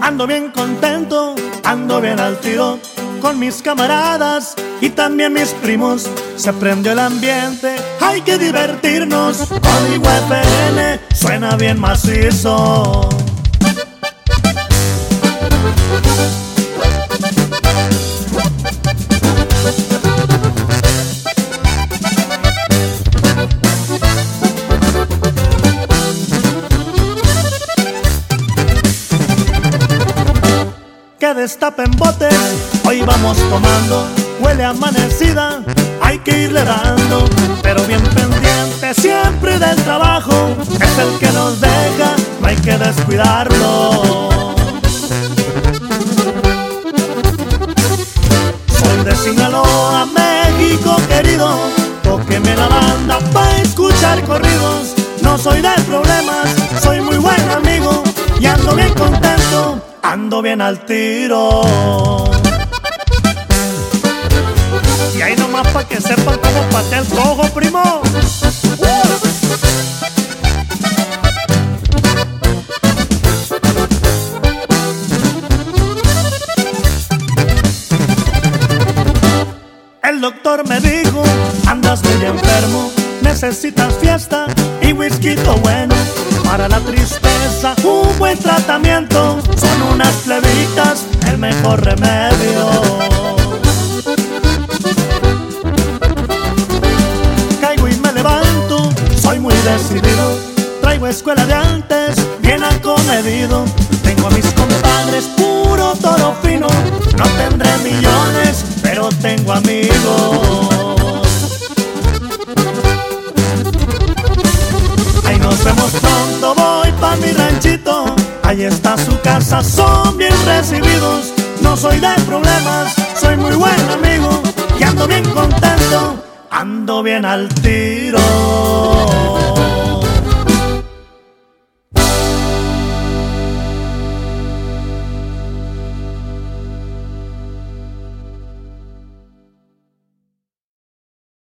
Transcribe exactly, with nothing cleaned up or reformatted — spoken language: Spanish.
Ando bien contento, ando bien al tiro con mis camaradas y también mis primos. Se prendió el ambiente, hay que divertirnos. Código F N suena bien macizo. Que destapen botes, hoy vamos tomando. Huele a amanecida, hay que irle dando, pero bien pendiente siempre del trabajo. Es el que nos deja, no hay que descuidarlo. Soy de Sinaloa, México querido. Tóqueme la banda pa' escuchar corridos. No soy de problemas, soy muy buen amigo y ando bien contento, ando bien al tiro. Y ahí nomás pa' que sepan cómo patea el cojo, primo. ¡Uh! El doctor me dijo, andas muy enfermo, necesitas fiesta y whisky bueno. Para la tristeza, un buen tratamiento, son unas plebitas el mejor remedio. Caigo y me levanto, soy muy decidido. Traigo escuela de antes, bien acomedido. Tengo a mis compadres, puro toro fino. No tendré millones, pero tengo amigos. Ahí nos vemos pronto, voy pa' mi ranchito. Ahí está su casa, son bien recibidos. No soy de problemas, soy muy buen amigo y ando bien contento, ando bien al tiro.